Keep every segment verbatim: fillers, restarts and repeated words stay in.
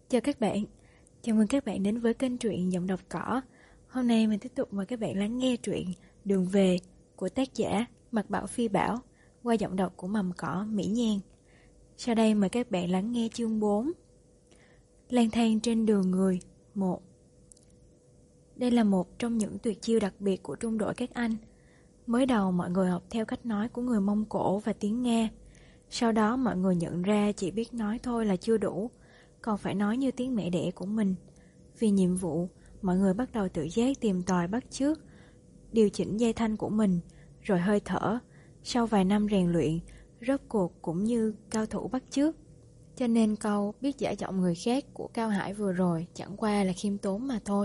Chào các bạn, chào mừng các bạn đến với kênh truyện Giọng Đọc Cỏ. Hôm nay mình tiếp tục mời các bạn lắng nghe truyện Đường Về của tác giả Mạc Bảo Phi Bảo qua giọng đọc của Mầm Cỏ Mỹ Nhan. Sau đây mời các bạn lắng nghe chương bốn, Lang thang trên đường người một. Đây là một trong những tuyệt chiêu đặc biệt của trung đội các anh. Mới đầu mọi người học theo cách nói của người Mông Cổ và tiếng Nga. Sau đó mọi người nhận ra chỉ biết nói thôi là chưa đủ, còn phải nói như tiếng mẹ đẻ của mình. Vì nhiệm vụ, mọi người bắt đầu tự giác tìm tòi bắt chước, điều chỉnh dây thanh của mình, rồi hơi thở. Sau vài năm rèn luyện, rốt cuộc cũng như cao thủ bắt chước. Cho nên câu biết giả giọng người khác của Cao Hải vừa rồi chẳng qua là khiêm tốn mà thôi.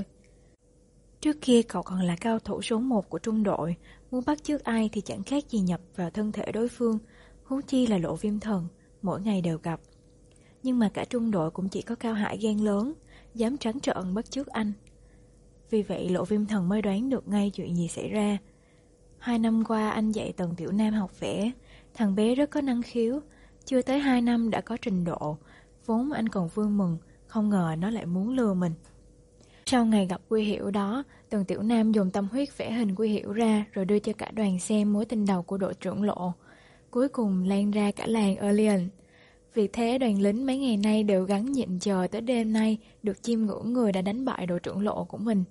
Trước kia cậu còn là cao thủ số một của trung đội, muốn bắt chước ai thì chẳng khác gì nhập vào thân thể đối phương, huống chi là Lộ Viêm Thần, mỗi ngày đều gặp. Nhưng mà cả trung đội cũng chỉ có Cao Hải gan lớn, dám trắng trợn bắt chước anh. Vì vậy Lộ Viêm Thần mới đoán được ngay chuyện gì xảy ra. Hai năm qua anh dạy Tần Tiểu Nam học vẽ, thằng bé rất có năng khiếu, chưa tới hai năm đã có trình độ, vốn anh còn vui mừng, không ngờ nó lại muốn lừa mình. Sau ngày gặp Quy Hiểu đó, Tần Tiểu Nam dùng tâm huyết vẽ hình Quy Hiểu ra rồi đưa cho cả đoàn xem mối tình đầu của đội trưởng Lộ. Cuối cùng lan ra cả làng Alien. Vì thế đoàn lính mấy ngày nay đều gắng nhịn chờ tới đêm nay được chiêm ngưỡng người đã đánh bại đội trưởng Lộ của mình.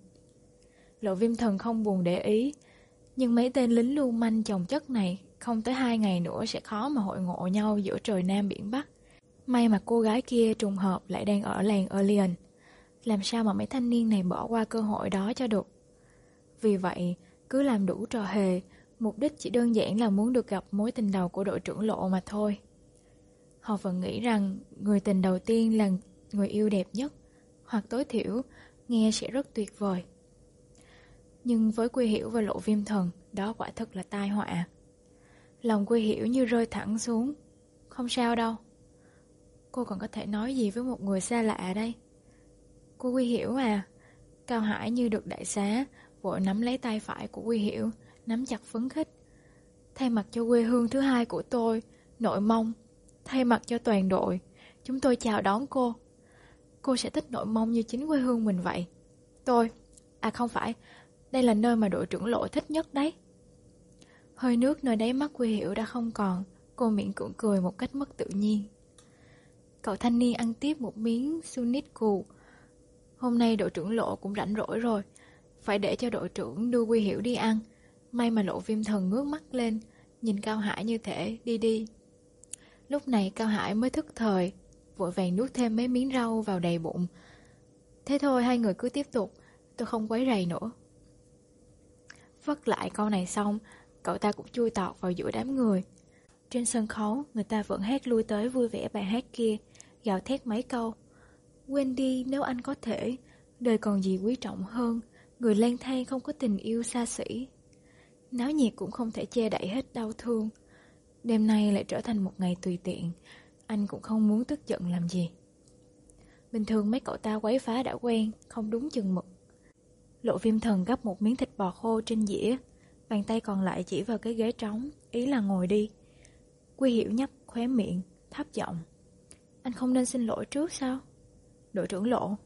Lộ Viêm Thần không buồn để ý, nhưng mấy tên lính lưu manh chồng chất này không tới hai ngày nữa sẽ khó mà hội ngộ nhau giữa trời Nam biển Bắc. May mà cô gái kia trùng hợp lại đang ở làng Alien. Làm sao mà mấy thanh niên này bỏ qua cơ hội đó cho được. Vì vậy, cứ làm đủ trò hề, mục đích chỉ đơn giản là muốn được gặp mối tình đầu của đội trưởng Lộ mà thôi. Họ vẫn nghĩ rằng người tình đầu tiên là người yêu đẹp nhất, hoặc tối thiểu nghe sẽ rất tuyệt vời. Nhưng với Quy Hiểu và Lộ Viêm Thần, đó quả thực là tai họa. Lòng Quy Hiểu như rơi thẳng xuống. Không sao đâu. Cô còn có thể nói gì với một người xa lạ đây? Cô Quy Hiểu à? Cao Hải như được đại xá, vội nắm lấy tay phải của Quy Hiểu, nắm chặt phấn khích. Thay mặt cho quê hương thứ hai của tôi, Nội Mông, thay mặt cho toàn đội, chúng tôi chào đón cô. Cô sẽ thích Nội Mông như chính quê hương mình vậy. Tôi, à không phải, đây là nơi mà đội trưởng Lộ thích nhất đấy. Hơi nước nơi đáy mắt Quy Hiểu đã không còn, cô miễn cưỡng cười một cách mất tự nhiên. Cậu thanh niên ăn tiếp một miếng sunit cù. Hôm nay đội trưởng Lộ cũng rảnh rỗi rồi, phải để cho đội trưởng đưa Quy Hiểu đi ăn. May mà Lộ Viêm Thần ngước mắt lên, nhìn Cao Hải như thể đi đi. Lúc này Cao Hải mới thức thời, vội vàng nuốt thêm mấy miếng rau vào đầy bụng. Thế thôi, hai người cứ tiếp tục, tôi không quấy rầy nữa. Vất lại câu này xong, cậu ta cũng chui tọt vào giữa đám người. Trên sân khấu, người ta vẫn hát lui tới vui vẻ bài hát kia, gào thét mấy câu. Quên đi nếu anh có thể, đời còn gì quý trọng hơn, người lang thang không có tình yêu xa xỉ. Náo nhiệt cũng không thể che đậy hết đau thương. Đêm nay lại trở thành một ngày tùy tiện, anh cũng không muốn tức giận làm gì. Bình thường mấy cậu ta quấy phá đã quen, không đúng chừng mực. Lộ Viêm Thần gắp một miếng thịt bò khô trên dĩa, bàn tay còn lại chỉ vào cái ghế trống, ý là ngồi đi. Quy Hiểu nhấp khóe miệng, thấp giọng. Anh không nên xin lỗi trước sao? Đội trưởng Lộ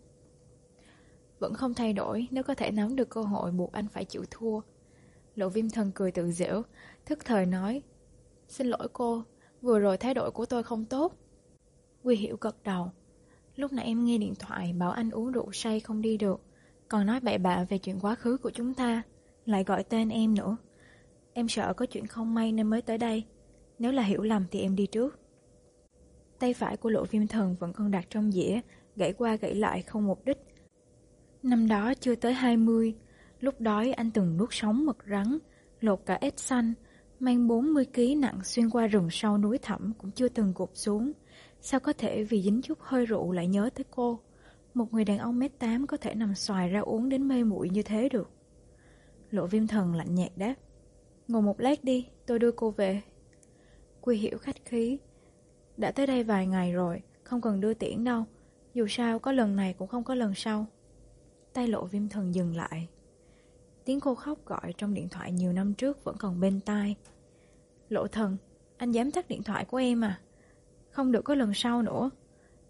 vẫn không thay đổi nếu có thể nắm được cơ hội buộc anh phải chịu thua. Lộ Viêm Thần cười tự giễu, thức thời nói. Xin lỗi cô, vừa rồi thái độ của tôi không tốt. Quy Hiểu gật đầu. Lúc nãy em nghe điện thoại bảo anh uống rượu say không đi được, còn nói bậy bạ về chuyện quá khứ của chúng ta, lại gọi tên em nữa. Em sợ có chuyện không may nên mới tới đây. Nếu là hiểu lầm thì em đi trước. Tay phải của Lộ Viêm Thần vẫn còn đặt trong dĩa, gãy qua gãy lại không mục đích. Năm đó chưa tới hai mươi, lúc đói anh từng nuốt sống mật rắn, lột cả ếch xanh, mang bốn mươi ki lô gam nặng xuyên qua rừng sâu núi thẳm cũng chưa từng gục xuống. Sao có thể vì dính chút hơi rượu lại nhớ tới cô? Một người đàn ông mét tám có thể nằm xoài ra uống đến mê muội như thế được. Lộ Viêm Thần lạnh nhạt đáp. Ngồi một lát đi, tôi đưa cô về. Quy Hiểu khách khí. Đã tới đây vài ngày rồi, không cần đưa tiễn đâu. Dù sao có lần này cũng không có lần sau. Tay Lộ Viêm Thần dừng lại. Tiếng cô khóc gọi trong điện thoại nhiều năm trước vẫn còn bên tai. Lộ Thần, anh dám tắt điện thoại của em à? Không được có lần sau nữa.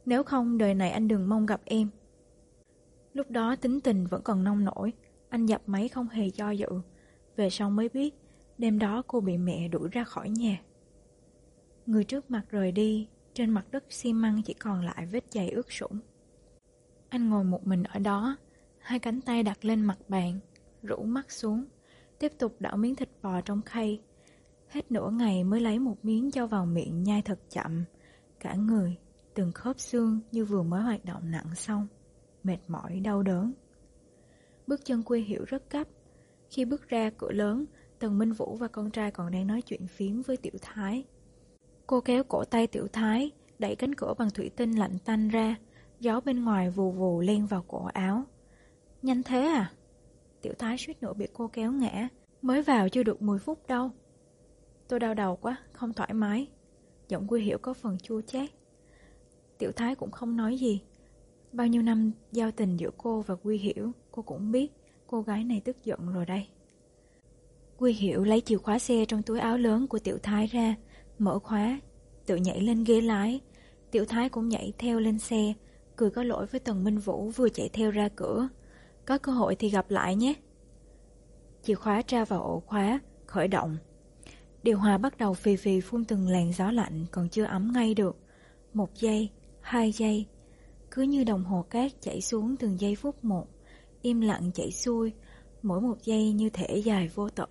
Nếu không đời này anh đừng mong gặp em. Lúc đó tính tình vẫn còn nông nổi, anh dập máy không hề do dự. Về sau mới biết, đêm đó cô bị mẹ đuổi ra khỏi nhà. Người trước mặt rời đi, trên mặt đất xi măng chỉ còn lại vết giày ướt sũng. Anh ngồi một mình ở đó, hai cánh tay đặt lên mặt bàn, rũ mắt xuống, tiếp tục đảo miếng thịt bò trong khay. Hết nửa ngày mới lấy một miếng cho vào miệng nhai thật chậm. Cả người, từng khớp xương như vừa mới hoạt động nặng xong, mệt mỏi đau đớn. Bước chân Quy Hiểu rất gấp. Khi bước ra cửa lớn, Tần Minh Vũ và con trai còn đang nói chuyện phím với Tiểu Thái. Cô kéo cổ tay Tiểu Thái, đẩy cánh cửa bằng thủy tinh lạnh tanh ra. Gió bên ngoài vù vù len vào cổ áo. Nhanh thế à? Tiểu Thái suýt nữa bị cô kéo ngã. Mới vào chưa được mười phút đâu. Tôi đau đầu quá, không thoải mái. Giọng Quy Hiểu có phần chua chát. Tiểu Thái cũng không nói gì. Bao nhiêu năm giao tình giữa cô và Quy Hiểu, cô cũng biết cô gái này tức giận rồi đây. Quy Hiểu lấy chìa khóa xe trong túi áo lớn của Tiểu Thái ra, mở khóa, tự nhảy lên ghế lái. Tiểu Thái cũng nhảy theo lên xe, cười có lỗi với Tần Minh Vũ vừa chạy theo ra cửa. Có cơ hội thì gặp lại nhé. Chìa khóa tra vào ổ khóa, khởi động. Điều hòa bắt đầu phì phì phun từng làn gió lạnh còn chưa ấm ngay được. Một giây, hai giây, cứ như đồng hồ cát chảy xuống từng giây phút một, im lặng chảy xuôi, mỗi một giây như thể dài vô tận.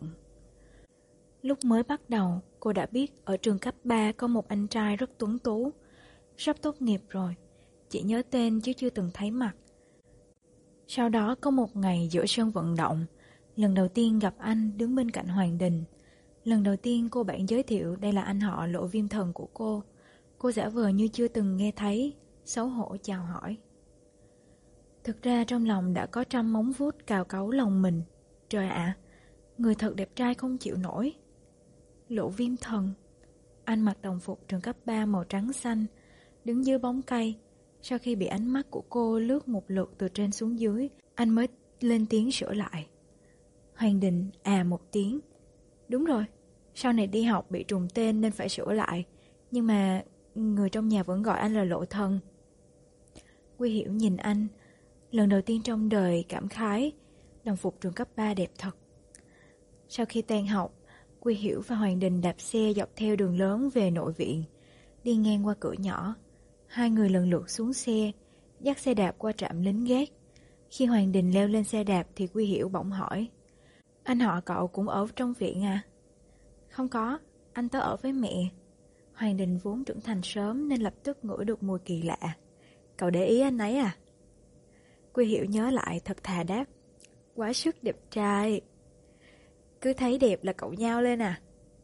Lúc mới bắt đầu, cô đã biết ở trường cấp ba có một anh trai rất tuấn tú. Sắp tốt nghiệp rồi, chỉ nhớ tên chứ chưa từng thấy mặt. Sau đó có một ngày giữa sân vận động, lần đầu tiên gặp anh đứng bên cạnh Hoàng Đình. Lần đầu tiên cô bạn giới thiệu đây là anh họ Lộ Viêm Thần của cô. Cô giả vờ như chưa từng nghe thấy, xấu hổ chào hỏi. Thực ra trong lòng đã có trăm móng vuốt cào cấu lòng mình. Trời ạ, người thật đẹp trai không chịu nổi. Lộ Viêm Thần. Anh mặc đồng phục trường cấp ba màu trắng xanh, đứng dưới bóng cây. Sau khi bị ánh mắt của cô lướt một lượt từ trên xuống dưới, anh mới lên tiếng sửa lại. Hoàng Đình à một tiếng. Đúng rồi, sau này đi học bị trùng tên nên phải sửa lại. Nhưng mà người trong nhà vẫn gọi anh là Lộ Thần. Quy Hiểu nhìn anh, lần đầu tiên trong đời cảm khái, đồng phục trường cấp ba đẹp thật. Sau khi tan học, Quy Hiểu và Hoàng Đình đạp xe dọc theo đường lớn về nội viện. Đi ngang qua cửa nhỏ, hai người lần lượt xuống xe, dắt xe đạp qua trạm lính gác. Khi Hoàng Đình leo lên xe đạp thì Quy Hiểu bỗng hỏi: Anh họ cậu cũng ở trong viện à? Không có, anh tớ ở với mẹ. Hoàng Đình vốn trưởng thành sớm nên lập tức ngửi được mùi kỳ lạ. Cậu để ý anh ấy à? Quy Hiểu nhớ lại thật thà đáp: Quá sức đẹp trai. Cứ thấy đẹp là cậu nhao lên à?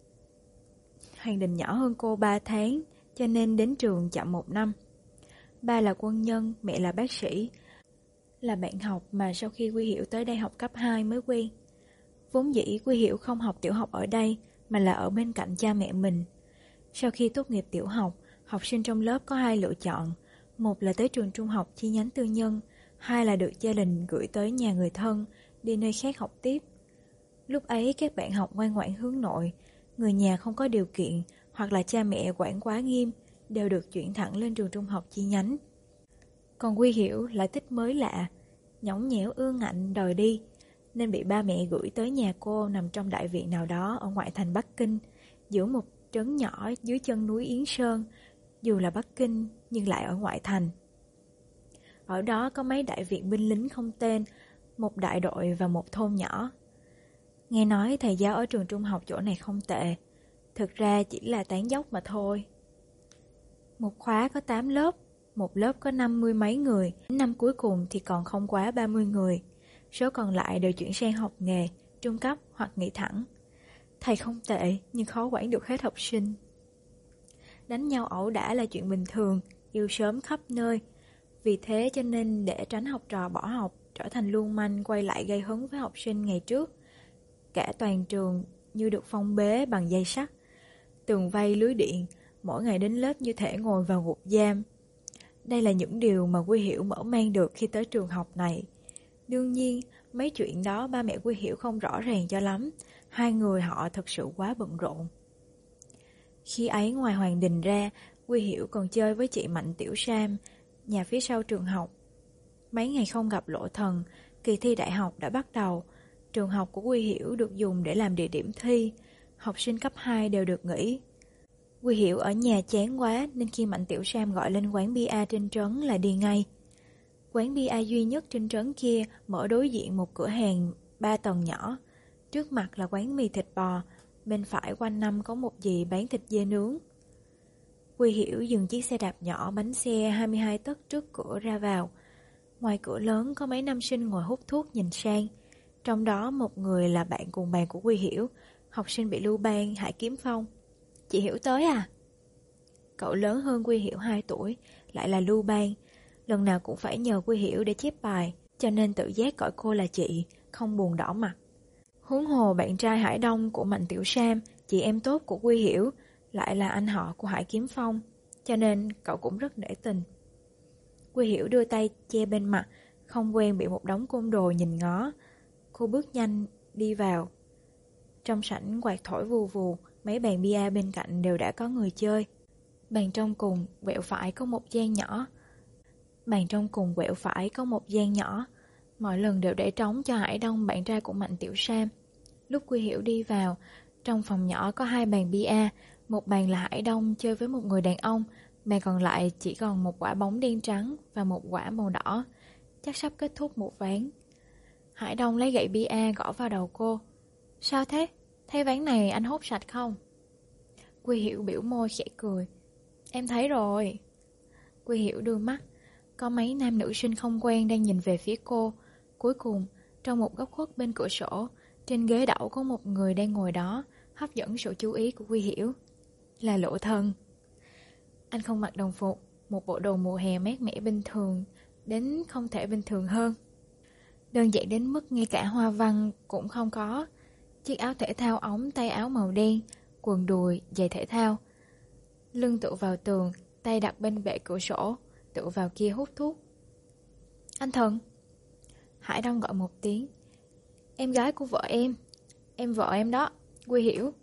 Hoàng Đình nhỏ hơn cô ba tháng, cho nên đến trường chậm một năm. Ba là quân nhân, mẹ là bác sĩ. Là bạn học mà sau khi Quy Hiểu tới đây học cấp hai mới quen. Vốn dĩ Quy Hiểu không học tiểu học ở đây, mà là ở bên cạnh cha mẹ mình. Sau khi tốt nghiệp tiểu học, học sinh trong lớp có hai lựa chọn. Một là tới trường trung học chi nhánh tư nhân, hai là được gia đình gửi tới nhà người thân, đi nơi khác học tiếp. Lúc ấy các bạn học ngoan ngoãn hướng nội, người nhà không có điều kiện hoặc là cha mẹ quản quá nghiêm, đều được chuyển thẳng lên trường trung học chi nhánh. Còn Quy Hiểu lại thích mới lạ, nhõng nhẽo ương ngạnh đòi đi, nên bị ba mẹ gửi tới nhà cô nằm trong đại viện nào đó ở ngoại thành Bắc Kinh, giữa một trấn nhỏ dưới chân núi Yến Sơn. Dù là Bắc Kinh nhưng lại ở ngoại thành. Ở đó có mấy đại viện binh lính không tên, một đại đội và một thôn nhỏ. Nghe nói thầy giáo ở trường trung học chỗ này không tệ, thực ra chỉ là tán dốc mà thôi. Một khóa có tám lớp, một lớp có năm mươi mấy người, năm cuối cùng thì còn không quá ba mươi người. Số còn lại đều chuyển sang học nghề, trung cấp hoặc nghỉ thẳng. Thầy không tệ nhưng khó quản được hết học sinh. Đánh nhau ẩu đả là chuyện bình thường, yêu sớm khắp nơi. Vì thế cho nên để tránh học trò bỏ học, trở thành lưu manh quay lại gây hấn với học sinh ngày trước, cả toàn trường như được phong bế bằng dây sắt, tường vây lưới điện, mỗi ngày đến lớp như thể ngồi vào ngục giam. Đây là những điều mà Quy Hiểu mở mang được khi tới trường học này. Đương nhiên, mấy chuyện đó ba mẹ Quy Hiểu không rõ ràng cho lắm, hai người họ thật sự quá bận rộn. Khi ấy ngoài Hoàng Đình ra, Quy Hiểu còn chơi với chị Mạnh Tiểu Sam, nhà phía sau trường học. Mấy ngày không gặp Lộ Thần, kỳ thi đại học đã bắt đầu. Trường học của Quy Hiểu được dùng để làm địa điểm thi. Học sinh cấp hai đều được nghỉ. Quy Hiểu ở nhà chán quá nên khi Mạnh Tiểu Sam gọi lên quán bia trên trấn là đi ngay. Quán bia duy nhất trên trấn kia mở đối diện một cửa hàng ba tầng nhỏ. Trước mặt là quán mì thịt bò, bên phải quanh năm có một dì bán thịt dê nướng. Quy Hiểu dừng chiếc xe đạp nhỏ bánh xe hai mươi hai tấc trước cửa ra vào. Ngoài cửa lớn có mấy nam sinh ngồi hút thuốc nhìn sang. Trong đó một người là bạn cùng bàn của Quy Hiểu, học sinh bị lưu ban Hải Kiếm Phong. Chị Hiểu tới à? Cậu lớn hơn Quy Hiểu hai tuổi, lại là lưu ban. Lần nào cũng phải nhờ Quy Hiểu để chép bài, cho nên tự giác gọi cô là chị, không buồn đỏ mặt. Huống hồ bạn trai Hải Đông của Mạnh Tiểu Sam, chị em tốt của Quy Hiểu, lại là anh họ của Hải Kiếm Phong, cho nên cậu cũng rất nể tình. Quy Hiểu đưa tay che bên mặt, không quen bị một đống côn đồ nhìn ngó. Cô bước nhanh đi vào. Trong sảnh quạt thổi vù vù, mấy bàn bia bên cạnh đều đã có người chơi. Bàn trong cùng quẹo phải có một gian nhỏ. Bàn trong cùng quẹo phải có một gian nhỏ. Mọi lần đều để trống cho Hải Đông, bạn trai của Mạnh Tiểu Sam. Lúc Quy Hiểu đi vào, trong phòng nhỏ có hai bàn bia. Một bàn là Hải Đông chơi với một người đàn ông, bàn còn lại chỉ còn một quả bóng đen trắng và một quả màu đỏ. Chắc sắp kết thúc một ván. Hải Đông lấy gậy bia gõ vào đầu cô. Sao thế? Thấy ván này anh hốt sạch không? Quy Hiểu biểu môi khẽ cười. Em thấy rồi. Quy Hiểu đưa mắt. Có mấy nam nữ sinh không quen đang nhìn về phía cô. Cuối cùng, trong một góc khuất bên cửa sổ, trên ghế đẩu có một người đang ngồi đó, hấp dẫn sự chú ý của Quy Hiểu. Là Lộ Thần. Anh không mặc đồng phục, một bộ đồ mùa hè mát mẻ bình thường, đến không thể bình thường hơn. Đơn giản đến mức ngay cả hoa văn cũng không có. Chiếc áo thể thao ống tay áo màu đen, quần đùi, giày thể thao. Lưng tựa vào tường, tay đặt bên bệ cửa sổ, tựa vào kia hút thuốc. Anh Thần. Hải Đông gọi một tiếng. Em gái của vợ em. Em vợ em đó, Quy Hiểu.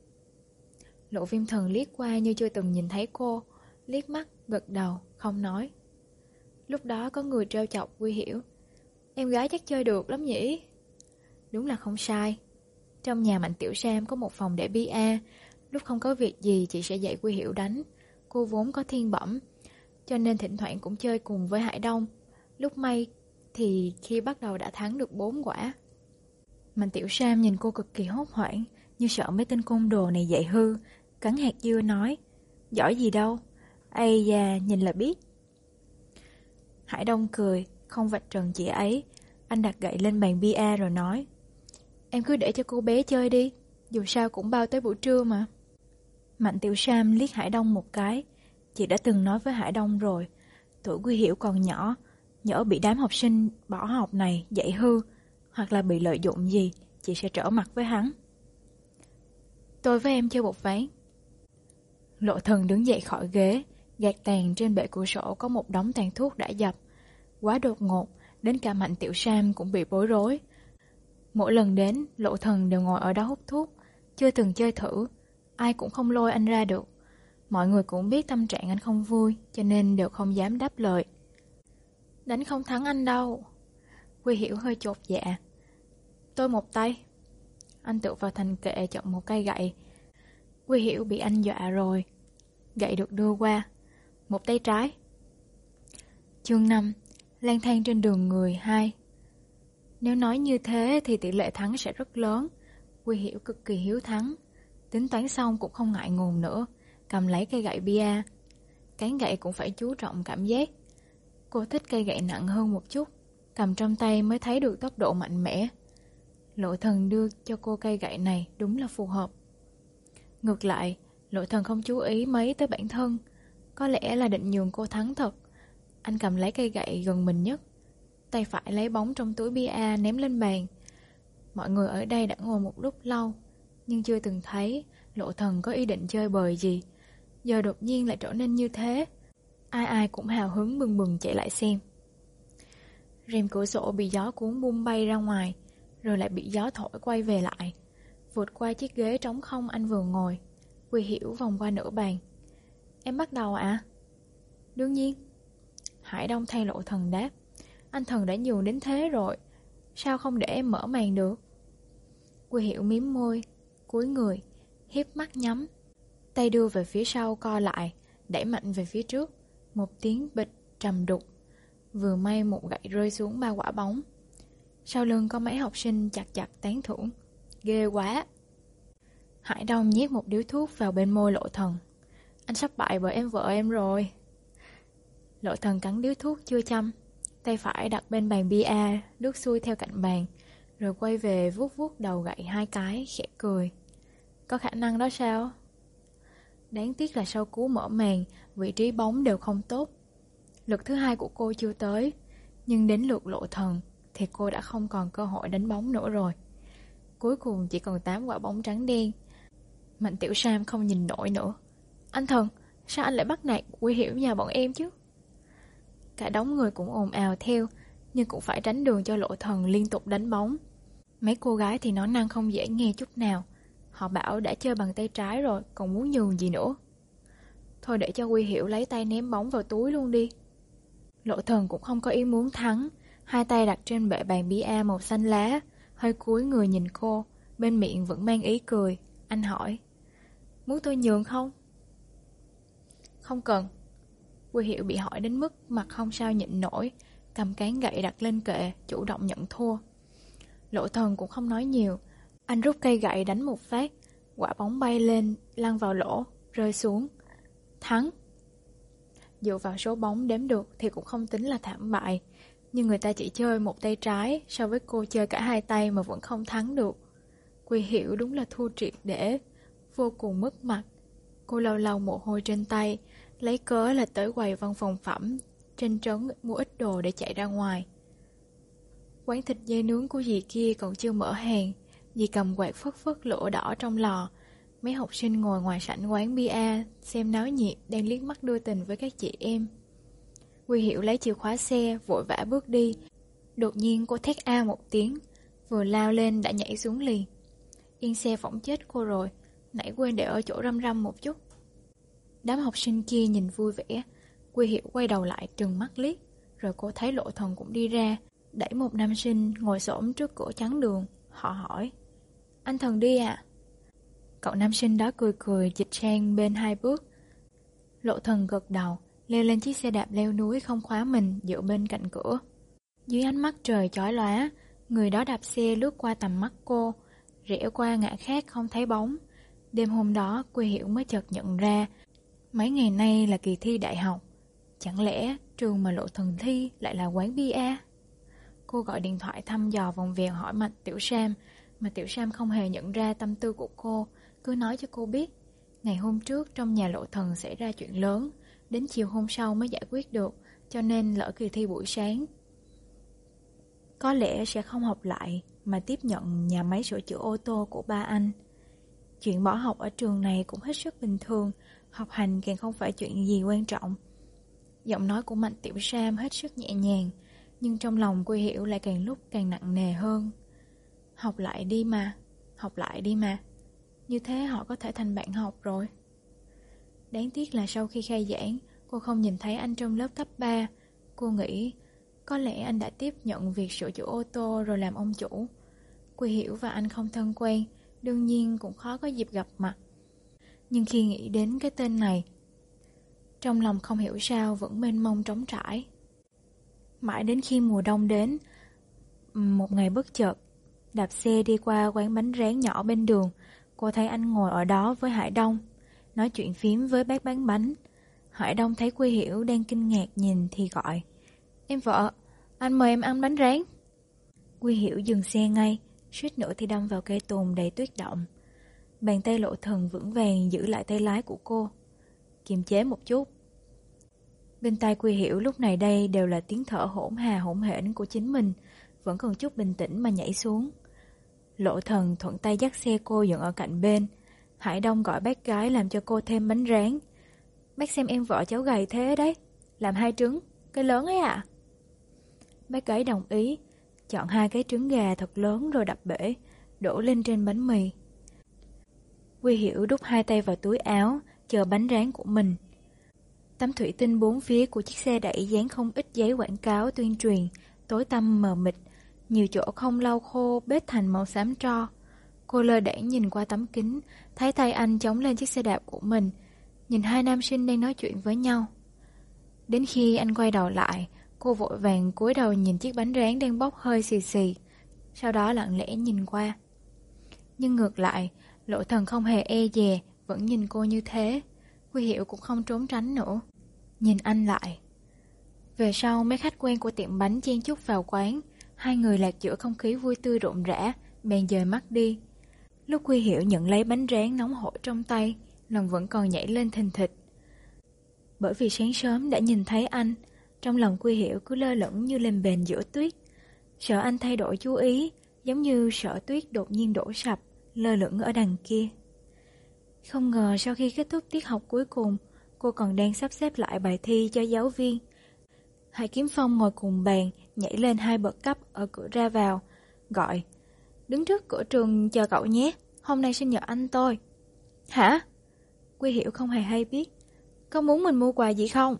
Lộ Viêm Thần liếc qua như chưa từng nhìn thấy cô, liếc mắt, gật đầu, không nói. Lúc đó có người trêu chọc Quy Hiểu. Em gái chắc chơi được lắm nhỉ? Đúng là không sai. Trong nhà Mạnh Tiểu Sam có một phòng để bia. Lúc không có việc gì chị sẽ dạy Quy Hiểu đánh. Cô vốn có thiên bẩm, cho nên thỉnh thoảng cũng chơi cùng với Hải Đông. Lúc may thì khi bắt đầu đã thắng được bốn quả. Mạnh Tiểu Sam nhìn cô cực kỳ hốt hoảng, như sợ mấy tên côn đồ này dạy hư. Cắn hạt dưa nói, giỏi gì đâu, ây da nhìn là biết. Hải Đông cười, không vạch trần chị ấy. Anh đặt gậy lên bàn bia rồi nói, em cứ để cho cô bé chơi đi, dù sao cũng bao tới buổi trưa mà. Mạnh Tiểu Sam liếc Hải Đông một cái. Chị đã từng nói với Hải Đông rồi, tuổi Quy Hiểu còn nhỏ, nhỡ bị đám học sinh bỏ học này dạy hư, hoặc là bị lợi dụng gì, chị sẽ trở mặt với hắn. Tôi với em chơi một ván. Lộ Thần đứng dậy khỏi ghế, gạt tàn trên bệ cửa sổ có một đống tàn thuốc đã dập. Quá đột ngột, đến cả Mạnh Tiểu Sam cũng bị bối rối. Mỗi lần đến, Lộ Thần đều ngồi ở đó hút thuốc, chưa từng chơi thử, ai cũng không lôi anh ra được. Mọi người cũng biết tâm trạng anh không vui, cho nên đều không dám đáp lời. Đánh không thắng anh đâu. Quy Hiểu hơi chột dạ. Tôi một tay. Anh tựa vào thành kệ chọn một cây gậy. Quy Hiểu bị anh dọa rồi. Gậy được đưa qua. Một tay trái. Chương năm. Lang thang trên đường người hai. Nếu nói như thế thì tỷ lệ thắng sẽ rất lớn. Quy Hiểu cực kỳ hiếu thắng. Tính toán xong cũng không ngại ngùng nữa, cầm lấy cây gậy bia. Cán gậy cũng phải chú trọng cảm giác. Cô thích cây gậy nặng hơn một chút, cầm trong tay mới thấy được tốc độ mạnh mẽ. Lộ Thần đưa cho cô cây gậy này đúng là phù hợp. Ngược lại, Lộ Thần không chú ý mấy tới bản thân. Có lẽ là định nhường cô thắng thật. Anh cầm lấy cây gậy gần mình nhất, tay phải lấy bóng trong túi bia ném lên bàn. Mọi người ở đây đã ngồi một lúc lâu, nhưng chưa từng thấy Lộ Thần có ý định chơi bời gì. Giờ đột nhiên lại trở nên như thế. Ai ai cũng hào hứng bừng bừng chạy lại xem. Rèm cửa sổ bị gió cuốn bung bay ra ngoài, rồi lại bị gió thổi quay về lại. Vượt qua chiếc ghế trống không anh vừa ngồi, Quy Hiểu vòng qua nửa bàn. Em bắt đầu ạ? À? Đương nhiên. Hải Đông thay Lộ Thần đáp: Anh Thần đã nhường đến thế rồi, sao không để em mở màn được? Quy Hiểu mím môi, cúi người, hiếp mắt nhắm, tay đưa về phía sau co lại, đẩy mạnh về phía trước. Một tiếng bịch trầm đục, vừa may một gậy rơi xuống ba quả bóng. Sau lưng có mấy học sinh chặt chặt tán thưởng: Ghê quá. Hải Đông nhét một điếu thuốc vào bên môi Lộ Thần: Anh sắp bại bởi em vợ em rồi. Lộ Thần cắn điếu thuốc chưa châm, tay phải đặt bên bàn bia, lướt xuôi theo cạnh bàn, rồi quay về vuốt vuốt đầu gậy hai cái, khẽ cười. Có khả năng đó sao? Đáng tiếc là sau cú mở màn, vị trí bóng đều không tốt. Lượt thứ hai của cô chưa tới, nhưng đến lượt Lộ Thần thì cô đã không còn cơ hội đánh bóng nữa rồi. Cuối cùng chỉ còn tám quả bóng trắng đen. Mạnh Tiểu Sam không nhìn nổi nữa. Anh Thần, sao anh lại bắt nạt Quy Hiểu nhà bọn em chứ? Cả đống người cũng ồn ào theo, nhưng cũng phải tránh đường cho Lộ Thần liên tục đánh bóng. Mấy cô gái thì nói năng không dễ nghe chút nào. Họ bảo đã chơi bằng tay trái rồi, còn muốn nhường gì nữa. Thôi để cho Quy Hiểu lấy tay ném bóng vào túi luôn đi. Lộ Thần cũng không có ý muốn thắng, hai tay đặt trên bệ bàn bia màu xanh lá, hơi cúi người nhìn cô, bên miệng vẫn mang ý cười. Anh hỏi: Muốn tôi nhường không? Không cần. Quy Hiểu bị hỏi đến mức mặt không sao nhịn nổi, cầm cán gậy đặt lên kệ, chủ động nhận thua. Lộ Thần cũng không nói nhiều, anh rút cây gậy đánh một phát, quả bóng bay lên, lăn vào lỗ, rơi xuống. Thắng. Dựa vào số bóng đếm được thì cũng không tính là thảm bại, nhưng người ta chỉ chơi một tay trái, so với cô chơi cả hai tay mà vẫn không thắng được. Quy Hiểu đúng là thua triệt để, vô cùng mất mặt. Cô lâu lâu mồ hôi trên tay, lấy cớ là tới quầy văn phòng phẩm trên trấn mua ít đồ để chạy ra ngoài. Quán thịt dê nướng của dì kia còn chưa mở hàng, dì cầm quạt phất phất lửa đỏ trong lò. Mấy học sinh ngồi ngoài sảnh quán bia xem náo nhiệt, đang liếc mắt đưa tình với các chị em. Quy Hiểu lấy chìa khóa xe, vội vã bước đi. Đột nhiên cô thét a một tiếng, vừa lao lên đã nhảy xuống liền. Yên xe phỏng chết cô rồi, nãy quên để ở chỗ răm răm một chút. Đám học sinh kia nhìn vui vẻ. Quy Hiểu quay đầu lại trừng mắt liếc, rồi cô thấy Lộ Thần cũng đi ra, đẩy một nam sinh ngồi xổm trước cửa chắn đường. Họ hỏi: Anh Thần đi à? Cậu nam sinh đó cười cười dịch sang bên hai bước. Lộ Thần gật đầu, leo lên chiếc xe đạp leo núi không khóa mình, dựa bên cạnh cửa. Dưới ánh mắt trời chói lóa, người đó đạp xe lướt qua tầm mắt cô, rẽ qua ngã khác không thấy bóng. Đêm hôm đó Quy Hiểu mới chợt nhận ra, mấy ngày nay là kỳ thi đại học, chẳng lẽ trường mà Lộ Thần thi lại là quán bia? Cô gọi điện thoại thăm dò vòng vèo hỏi Mạnh Tiểu Sam, mà Tiểu Sam không hề nhận ra tâm tư của cô, cứ nói cho cô biết ngày hôm trước trong nhà Lộ Thần xảy ra chuyện lớn, đến chiều hôm sau mới giải quyết được, cho nên lỡ kỳ thi buổi sáng. Có lẽ sẽ không học lại mà tiếp nhận nhà máy sửa chữa ô tô của ba anh. Chuyện bỏ học ở trường này cũng hết sức bình thường, học hành càng không phải chuyện gì quan trọng. Giọng nói của Mạnh Tiểu Sam hết sức nhẹ nhàng, nhưng trong lòng Quy Hiểu lại càng lúc càng nặng nề hơn. Học lại đi mà, học lại đi mà. Như thế họ có thể thành bạn học rồi. Đáng tiếc là sau khi khai giảng, cô không nhìn thấy anh trong lớp cấp ba. Cô nghĩ có lẽ anh đã tiếp nhận việc sửa chữa ô tô rồi làm ông chủ. Quy Hiểu và anh không thân quen, đương nhiên cũng khó có dịp gặp mặt. Nhưng khi nghĩ đến cái tên này, trong lòng không hiểu sao vẫn mênh mông trống trải. Mãi đến khi mùa đông đến, một ngày bất chợt, đạp xe đi qua quán bánh rán nhỏ bên đường, cô thấy anh ngồi ở đó với Hải Đông, nói chuyện phím với bác bán bánh. Hải Đông thấy Quy Hiểu đang kinh ngạc nhìn thì gọi: Em vợ, anh mời em ăn bánh rán. Quy Hiểu dừng xe ngay, suýt nữa thì đâm vào cây tùng đầy tuyết động. Bàn tay Lộ Thần vững vàng giữ lại tay lái của cô. Kiềm chế một chút. Bên tai Quy Hiểu lúc này đây đều là tiếng thở hỗn hà hỗn hển của chính mình, vẫn còn chút bình tĩnh mà nhảy xuống. Lộ Thần thuận tay dắt xe cô dựng ở cạnh bên. Hải Đông gọi bác gái làm cho cô thêm bánh rán. Bác xem em vợ cháu gầy thế đấy, làm hai trứng, cái lớn ấy ạ. À? Bác gái đồng ý, chọn hai cái trứng gà thật lớn rồi đập bể, đổ lên trên bánh mì. Quy Hiểu đút hai tay vào túi áo, chờ bánh rán của mình. Tấm thủy tinh bốn phía của chiếc xe đẩy dán không ít giấy quảng cáo tuyên truyền, tối tăm mờ mịt, nhiều chỗ không lau khô bết thành màu xám tro. Cô lơ đãng nhìn qua tấm kính, thấy tay anh chống lên chiếc xe đạp của mình, nhìn hai nam sinh đang nói chuyện với nhau. Đến khi anh quay đầu lại, cô vội vàng cúi đầu nhìn chiếc bánh rán đang bốc hơi xì xì, sau đó lặng lẽ nhìn qua. Nhưng ngược lại, Lộ Thần không hề e dè, vẫn nhìn cô như thế. Quy Hiểu cũng không trốn tránh nữa, nhìn anh lại. Về sau, mấy khách quen của tiệm bánh chen chúc vào quán, hai người lạc giữa không khí vui tươi rộn rã, bèn dời mắt đi. Lúc Quy Hiểu nhận lấy bánh rán nóng hổi trong tay, lòng vẫn còn nhảy lên thình thịch. Bởi vì sáng sớm đã nhìn thấy anh, trong lòng Quy Hiểu cứ lơ lửng như lềnh bềnh giữa tuyết. Sợ anh thay đổi chú ý, giống như sợ tuyết đột nhiên đổ sập, lơ lửng ở đằng kia. Không ngờ sau khi kết thúc tiết học cuối cùng, cô còn đang sắp xếp lại bài thi cho giáo viên. Hải Kiếm Phong ngồi cùng bàn, nhảy lên hai bậc cấp ở cửa ra vào, gọi: "Đứng trước cửa trường chờ cậu nhé, hôm nay sinh nhật anh tôi." "Hả?" Quy Hiểu không hề hay biết. "Có muốn mình mua quà gì không?"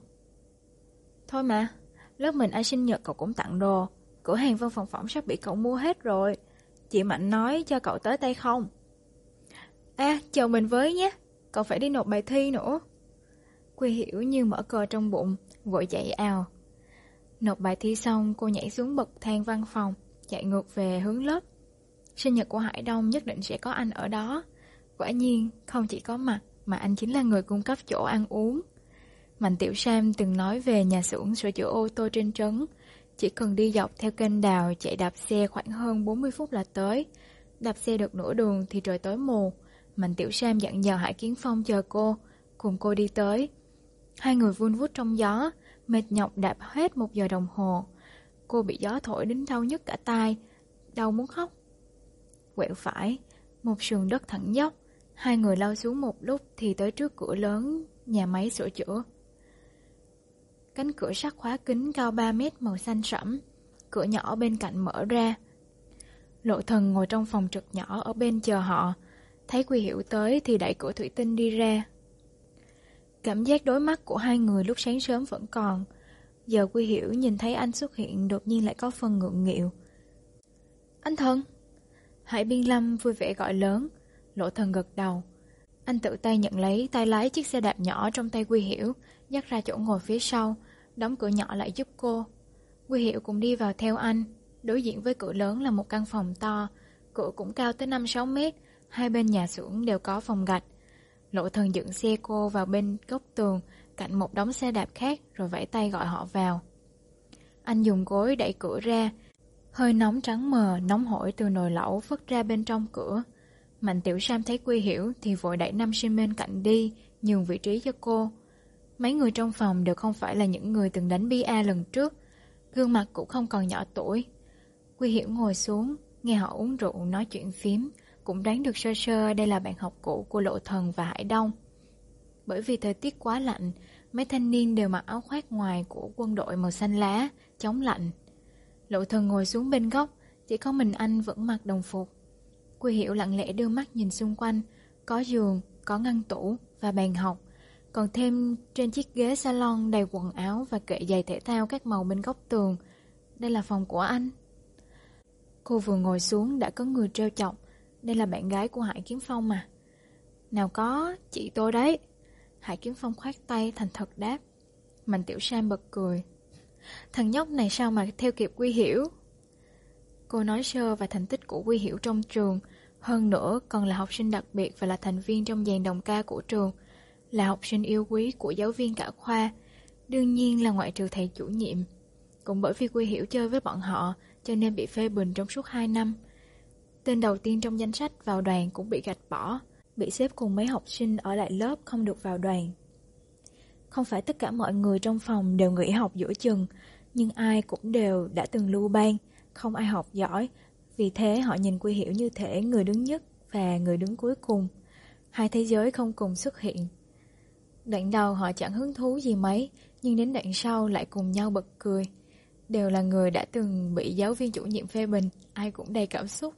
"Thôi mà, lớp mình ai sinh nhật cậu cũng tặng đồ, cửa hàng Văn Phòng Phẩm sắp bị cậu mua hết rồi. Chị Mạnh nói cho cậu tới tay không?" "À, chờ mình với nhé, cậu phải đi nộp bài thi nữa." Quy Hiểu như mở cờ trong bụng, vội chạy ào. Nộp bài thi xong, cô nhảy xuống bậc thang văn phòng, chạy ngược về hướng lớp. Sinh nhật của Hải Đông nhất định sẽ có anh ở đó. Quả nhiên, không chỉ có mặt, mà anh chính là người cung cấp chỗ ăn uống. Mạnh Tiểu Sam từng nói về nhà xưởng sửa chữa ô tô trên trấn. Chỉ cần đi dọc theo kênh đào, chạy đạp xe khoảng hơn bốn mươi phút là tới. Đạp xe được nửa đường thì trời tối mù. Mạnh Tiểu Sam dặn dò Hải Kiến Phong chờ cô, cùng cô đi tới. Hai người vun vút trong gió, mệt nhọc đạp hết một giờ đồng hồ. Cô bị gió thổi đến đau nhức cả tai, đau muốn khóc. Quẹo phải, một sườn đất thẳng dốc. Hai người lao xuống một lúc thì tới trước cửa lớn nhà máy sửa chữa. Cánh cửa sắt khóa kính cao ba mét màu xanh sẫm. Cửa nhỏ bên cạnh mở ra. Lộ Thần ngồi trong phòng trực nhỏ ở bên chờ họ. Thấy Quy Hiểu tới thì đẩy cửa thủy tinh đi ra. Cảm giác đối mắt của hai người lúc sáng sớm vẫn còn. Giờ Quy Hiểu nhìn thấy anh xuất hiện đột nhiên lại có phần ngượng nghịu. "Anh Thần!" Hải Biên Lâm vui vẻ gọi lớn. Lộ Thần gật đầu. Anh tự tay nhận lấy tay lái chiếc xe đạp nhỏ trong tay Quy Hiểu, dắt ra chỗ ngồi phía sau, đóng cửa nhỏ lại giúp cô. Quy Hiểu cũng đi vào theo anh. Đối diện với cửa lớn là một căn phòng to, cửa cũng cao tới năm sáu mét, hai bên nhà xưởng đều có phòng gạch. Lộ Thần dựng xe cô vào bên góc tường, cạnh một đống xe đạp khác, rồi vẫy tay gọi họ vào. Anh dùng gối đẩy cửa ra, hơi nóng trắng mờ, nóng hổi từ nồi lẩu phất ra bên trong cửa. Mạnh Tiểu Sam thấy Quy Hiểu thì vội đẩy nam sinh bên cạnh đi, nhường vị trí cho cô. Mấy người trong phòng đều không phải là những người từng đánh bia lần trước, gương mặt cũng không còn nhỏ tuổi. Quy Hiểu ngồi xuống, nghe họ uống rượu nói chuyện phím, cũng đoán được sơ sơ đây là bạn học cũ của Lộ Thần và Hải Đông. Bởi vì thời tiết quá lạnh, mấy thanh niên đều mặc áo khoác ngoài của quân đội màu xanh lá, chống lạnh. Lộ Thần ngồi xuống bên góc, chỉ có mình anh vẫn mặc đồng phục. Quy Hiểu lặng lẽ đưa mắt nhìn xung quanh, có giường, có ngăn tủ và bàn học, còn thêm trên chiếc ghế salon đầy quần áo và kệ giày thể thao các màu bên góc tường. Đây là phòng của anh. Cô vừa ngồi xuống đã có người trêu chọc. Đây là bạn gái của Hải Kiếm Phong mà. Nào có, chị tôi đấy. Hải Kiếm Phong khoát tay thành thật đáp. Mạnh Tiểu Sam bật cười. Thằng nhóc này sao mà theo kịp Quy Hiểu. Cô nói sơ và thành tích của Quy Hiểu trong trường. Hơn nữa còn là học sinh đặc biệt và là thành viên trong dàn đồng ca của trường. Là học sinh yêu quý của giáo viên cả khoa. Đương nhiên là ngoại trừ thầy chủ nhiệm. Cũng bởi vì Quy Hiểu chơi với bọn họ cho nên bị phê bình trong suốt hai năm. Tên đầu tiên trong danh sách vào đoàn cũng bị gạch bỏ, bị xếp cùng mấy học sinh ở lại lớp không được vào đoàn. Không phải tất cả mọi người trong phòng đều nghỉ học giữa chừng, nhưng ai cũng đều đã từng lưu ban, không ai học giỏi, vì thế họ nhìn Quy Hiểu như thể người đứng nhất và người đứng cuối cùng. Hai thế giới không cùng xuất hiện. Đoạn đầu họ chẳng hứng thú gì mấy, nhưng đến đoạn sau lại cùng nhau bật cười. Đều là người đã từng bị giáo viên chủ nhiệm phê bình, ai cũng đầy cảm xúc.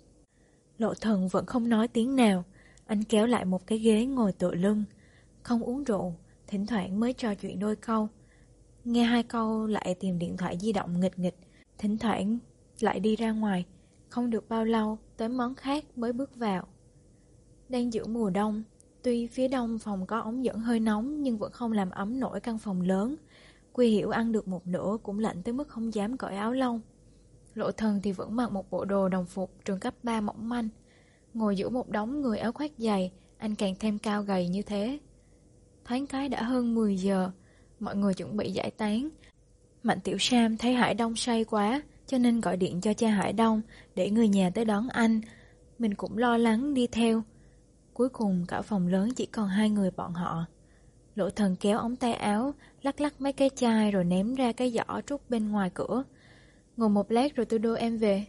Lộ Thần vẫn không nói tiếng nào. Anh kéo lại một cái ghế ngồi tựa lưng. Không uống rượu, thỉnh thoảng mới trò chuyện đôi câu. Nghe hai câu lại tìm điện thoại di động nghịch nghịch, thỉnh thoảng lại đi ra ngoài. Không được bao lâu, tới món khác mới bước vào. Đang giữa mùa đông, tuy phía đông phòng có ống dẫn hơi nóng nhưng vẫn không làm ấm nổi căn phòng lớn. Quy Hiểu ăn được một nửa cũng lạnh tới mức không dám cởi áo lông. Lộ Thần thì vẫn mặc một bộ đồ đồng phục trường cấp ba mỏng manh. Ngồi giữa một đống người áo khoác dày, anh càng thêm cao gầy như thế. Thoáng cái đã hơn mười giờ, mọi người chuẩn bị giải tán. Mạnh Tiểu Sam thấy Hải Đông say quá, cho nên gọi điện cho cha Hải Đông để người nhà tới đón anh. Mình cũng lo lắng đi theo. Cuối cùng cả phòng lớn chỉ còn hai người bọn họ. Lộ Thần kéo ống tay áo, lắc lắc mấy cái chai rồi ném ra cái giỏ trút bên ngoài cửa. Ngồi một lát rồi tôi đưa em về.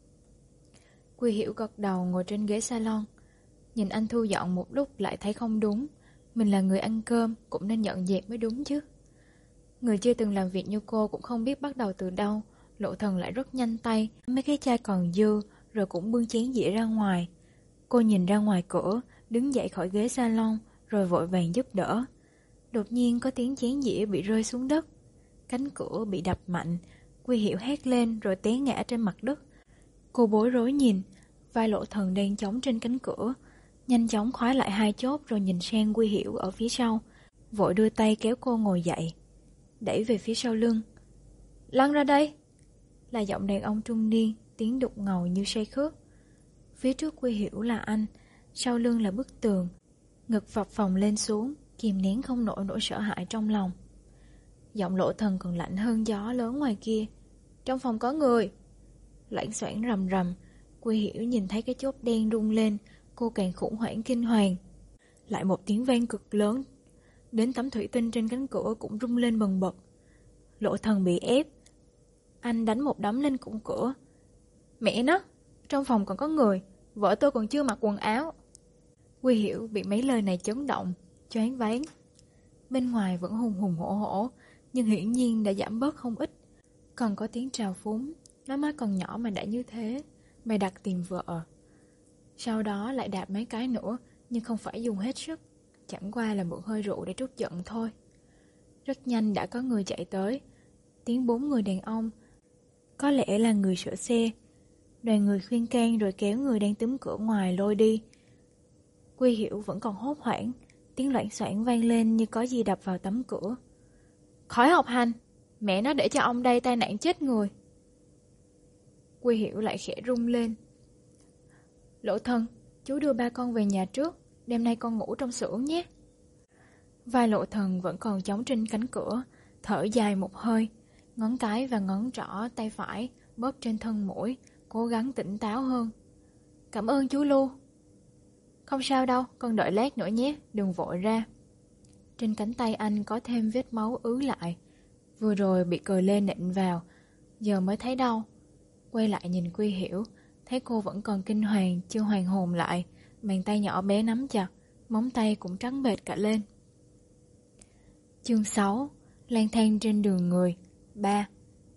Quy Hiểu gật đầu ngồi trên ghế salon. Nhìn anh thu dọn một lúc lại thấy không đúng. Mình là người ăn cơm, cũng nên dọn dẹp mới đúng chứ. Người chưa từng làm việc như cô cũng không biết bắt đầu từ đâu. Lộ Thần lại rất nhanh tay, mấy cái chai còn dư, rồi cũng bưng chén dĩa ra ngoài. Cô nhìn ra ngoài cửa, đứng dậy khỏi ghế salon, rồi vội vàng giúp đỡ. Đột nhiên có tiếng chén dĩa bị rơi xuống đất. Cánh cửa bị đập mạnh, Quy Hiểu hét lên rồi té ngã trên mặt đất. Cô bối rối nhìn, vai Lộ Thần đang chống trên cánh cửa. Nhanh chóng khóa lại hai chốt rồi nhìn sang Quy Hiểu ở phía sau. Vội đưa tay kéo cô ngồi dậy, đẩy về phía sau lưng. Lăn ra đây! Là giọng đàn ông trung niên, tiếng đục ngầu như say khướt. Phía trước Quy Hiểu là anh, sau lưng là bức tường. Ngực phập phồng lên xuống, kìm nén không nổi nỗi sợ hãi trong lòng. Giọng Lộ Thần còn lạnh hơn gió lớn ngoài kia. Trong phòng có người! Loảng xoảng rầm rầm. Quy Hiểu nhìn thấy cái chốt đen rung lên, cô càng khủng hoảng kinh hoàng. Lại một tiếng vang cực lớn, đến tấm thủy tinh trên cánh cửa cũng rung lên bần bật. Lộ Thần bị ép. Anh đánh một đấm lên cổng cửa. Mẹ nó, trong phòng còn có người, vợ tôi còn chưa mặc quần áo. Quy Hiểu bị mấy lời này chấn động, choáng váng. Bên ngoài vẫn hùng hùng hổ hổ, nhưng hiển nhiên đã giảm bớt không ít. Còn có tiếng trào phúng, nó mới còn nhỏ mà đã như thế, mày đặt tìm vợ. Sau đó lại đạp mấy cái nữa, nhưng không phải dùng hết sức, chẳng qua là mượn hơi rượu để trút giận thôi. Rất nhanh đã có người chạy tới. Tiếng bốn người đàn ông, có lẽ là người sửa xe. Đoàn người khuyên can rồi kéo người đang túm cửa ngoài lôi đi. Quy Hiểu vẫn còn hốt hoảng, tiếng loảng xoảng vang lên như có gì đập vào tấm cửa. Khỏi học hành, mẹ nó để cho ông đây tai nạn chết người. Quy Hiểu lại khẽ rung lên. Lộ Thần, chú đưa ba con về nhà trước, đêm nay con ngủ trong xưởng nhé. Vai Lộ Thần vẫn còn chống trên cánh cửa, thở dài một hơi, ngón cái và ngón trỏ tay phải bóp trên thân mũi, cố gắng tỉnh táo hơn. Cảm ơn chú Lu. Không sao đâu, con đợi lát nữa nhé, đừng vội ra. Trên cánh tay anh có thêm vết máu ứ lại, vừa rồi bị cờ lê nịnh vào, giờ mới thấy đau. Quay lại nhìn Quy Hiểu, thấy cô vẫn còn kinh hoàng, chưa hoàn hồn lại, bàn tay nhỏ bé nắm chặt, móng tay cũng trắng bệch cả lên. Chương sáu. Lang thang trên đường người ba.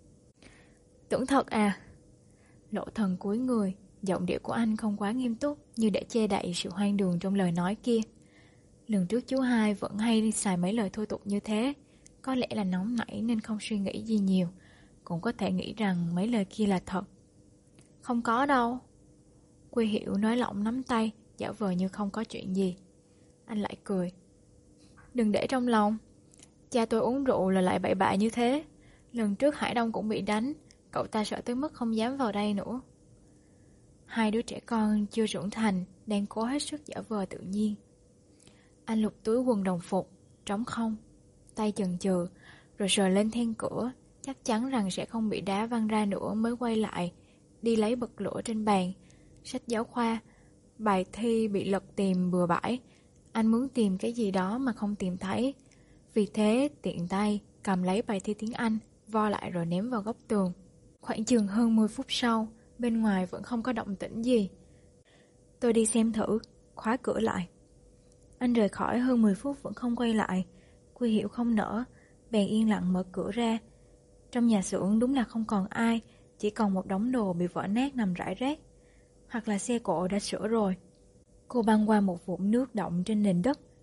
Tưởng thật à? Lộ Thần cúi người, giọng điệu của anh không quá nghiêm túc, như để che đậy sự hoang đường trong lời nói kia. Lần trước chú hai vẫn hay xài mấy lời thô tục như thế, có lẽ là nóng nảy nên không suy nghĩ gì nhiều, cũng có thể nghĩ rằng mấy lời kia là thật. Không có đâu. Quy Hiểu nói lỏng nắm tay, giả vờ như không có chuyện gì. Anh lại cười. Đừng để trong lòng. Cha tôi uống rượu là lại bậy bạ như thế. Lần trước Hải Đông cũng bị đánh, cậu ta sợ tới mức không dám vào đây nữa. Hai đứa trẻ con chưa trưởng thành đang cố hết sức giả vờ tự nhiên. Anh lục túi quần đồng phục, trống không, tay chần chừ, rồi sờ lên then cửa, chắc chắn rằng sẽ không bị đá văng ra nữa mới quay lại, đi lấy bật lửa trên bàn, sách giáo khoa, bài thi bị lật tìm bừa bãi. Anh muốn tìm cái gì đó mà không tìm thấy, vì thế tiện tay cầm lấy bài thi tiếng Anh, vo lại rồi ném vào góc tường. Khoảng chừng hơn mười phút sau, bên ngoài vẫn không có động tĩnh gì. Tôi đi xem thử, khóa cửa lại. Anh rời khỏi hơn mười phút vẫn không quay lại. Quy Hiểu không nỡ, bèn yên lặng mở cửa ra. Trong nhà xưởng đúng là không còn ai, chỉ còn một đống đồ bị vỡ nát nằm rải rác. Hoặc là xe cộ đã sửa rồi. Cô băng qua một vũng nước đọng trên nền đất,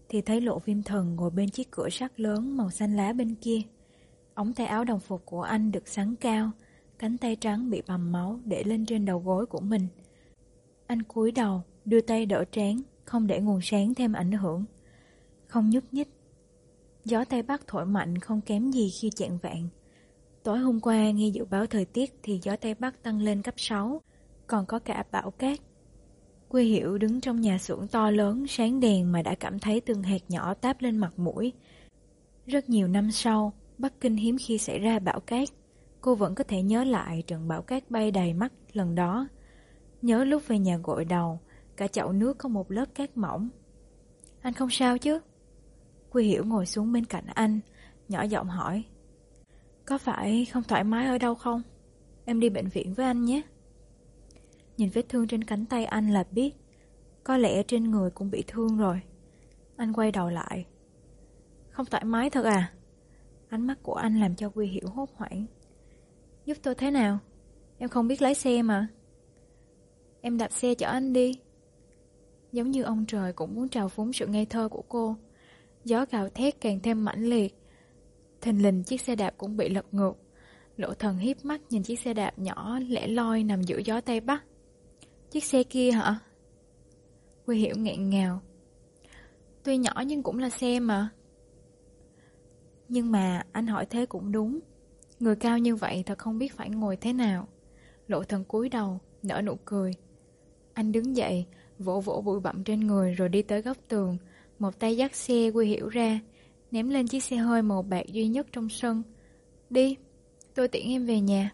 thì thấy Lộ Viêm Thần ngồi bên chiếc cửa sắt lớn màu xanh lá bên kia. Ống tay áo đồng phục của anh được xắn cao, cánh tay trắng bị bầm máu để lên trên đầu gối của mình. Anh cúi đầu, đưa tay đỡ trán, không để nguồn sáng thêm ảnh hưởng. Không nhúc nhích. Gió Tây Bắc thổi mạnh không kém gì khi chạng vạng. Tối hôm qua nghe dự báo thời tiết thì gió Tây Bắc tăng lên cấp sáu, còn có cả bão cát. Quy Hiểu đứng trong nhà xưởng to lớn sáng đèn mà đã cảm thấy từng hạt nhỏ táp lên mặt mũi. Rất nhiều năm sau, Bắc Kinh hiếm khi xảy ra bão cát. Cô vẫn có thể nhớ lại trận bão cát bay đầy mắt lần đó. Nhớ lúc về nhà gội đầu, cả chậu nước có một lớp cát mỏng. Anh không sao chứ? Quy Hiểu ngồi xuống bên cạnh anh, nhỏ giọng hỏi. Có phải không thoải mái ở đâu không? Em đi bệnh viện với anh nhé. Nhìn vết thương trên cánh tay anh là biết, có lẽ trên người cũng bị thương rồi. Anh quay đầu lại. Không thoải mái thật à? Ánh mắt của anh làm cho Quy Hiểu hốt hoảng. Giúp tôi thế nào? Em không biết lái xe mà. Em đạp xe chở anh đi. Giống như ông trời cũng muốn trào phúng sự ngây thơ của cô. Gió gào thét càng thêm mãnh liệt. Thình lình chiếc xe đạp cũng bị lật ngược. Lộ Thần híp mắt nhìn chiếc xe đạp nhỏ lẻ loi nằm giữa gió Tây Bắc. Chiếc xe kia hả? Quy Hiểu nghẹn ngào. Tuy nhỏ nhưng cũng là xe mà. Nhưng mà anh hỏi thế cũng đúng. Người cao như vậy thật không biết phải ngồi thế nào. Lộ Thần cúi đầu, nở nụ cười. Anh đứng dậy, vỗ vỗ bụi bặm trên người rồi đi tới góc tường. Một tay dắt xe Quy Hiểu ra, ném lên chiếc xe hơi màu bạc duy nhất trong sân. Đi, tôi tiễn em về nhà.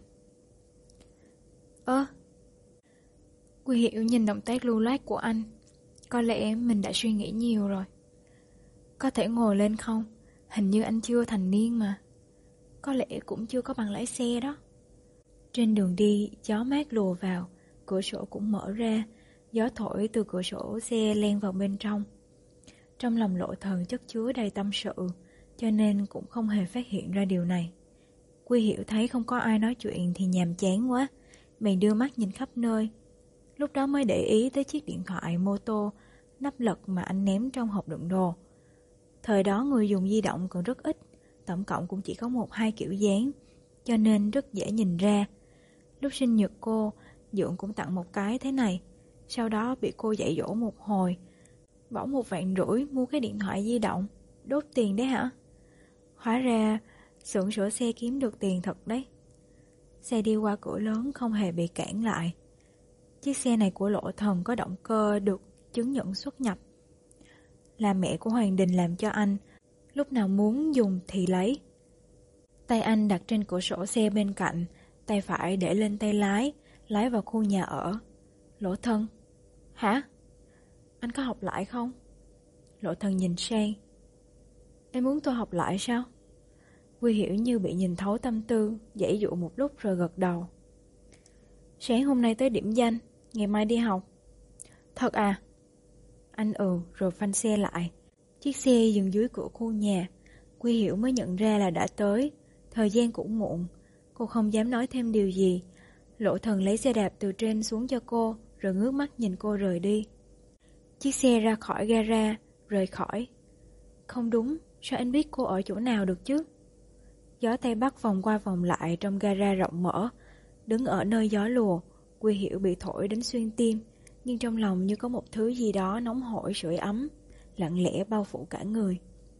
Ơ Quy Hiểu nhìn động tác lưu loát của anh. Có lẽ mình đã suy nghĩ nhiều rồi. Có thể ngồi lên không? Hình như anh chưa thành niên mà. Có lẽ cũng chưa có bằng lái xe đó. Trên đường đi, gió mát lùa vào, cửa sổ cũng mở ra. Gió thổi từ cửa sổ xe len vào bên trong. Trong lòng Lộ Thần chất chứa đầy tâm sự, cho nên cũng không hề phát hiện ra điều này. Quy Hiểu thấy không có ai nói chuyện thì nhàm chán quá, bèn đưa mắt nhìn khắp nơi. Lúc đó mới để ý tới chiếc điện thoại mô tô nắp lật mà anh ném trong hộp đựng đồ. Thời đó người dùng di động còn rất ít, tổng cộng cũng chỉ có một hai kiểu dáng, cho nên rất dễ nhìn ra. Lúc sinh nhật cô, Dượng cũng tặng một cái thế này, sau đó bị cô dạy dỗ một hồi. Bỏ một vạn rưỡi mua cái điện thoại di động, đốt tiền đấy hả? Hóa ra xưởng sửa xe kiếm được tiền thật đấy. Xe đi qua cửa lớn không hề bị cản lại. Chiếc xe này của Lộ Thần có động cơ được chứng nhận xuất nhập. Là mẹ của Hoàng Đình làm cho anh, lúc nào muốn dùng thì lấy. Tay anh đặt trên cửa sổ xe bên cạnh, tay phải để lên tay lái, lái vào khu nhà ở. Lộ Thần, hả? Anh có học lại không? Lộ Thần nhìn sang. Em muốn tôi học lại sao? Quy Hiểu như bị nhìn thấu tâm tư, giãy dụ một lúc rồi gật đầu. Sáng hôm nay tới điểm danh, ngày mai đi học. Thật à? Anh ừ rồi phanh xe lại. Chiếc xe dừng dưới cửa khu nhà. Quy Hiểu mới nhận ra là đã tới. Thời gian cũng muộn. Cô không dám nói thêm điều gì. Lộ Thần lấy xe đạp từ trên xuống cho cô, rồi ngước mắt nhìn cô rời đi. Chiếc xe ra khỏi gara, rời khỏi. Không đúng, sao anh biết cô ở chỗ nào được chứ? Gió Tây Bắc vòng qua vòng lại trong gara rộng mở. Đứng ở nơi gió lùa, Quy Hiểu bị thổi đến xuyên tim, nhưng trong lòng như có một thứ gì đó nóng hổi sưởi ấm, lặng lẽ bao phủ cả người.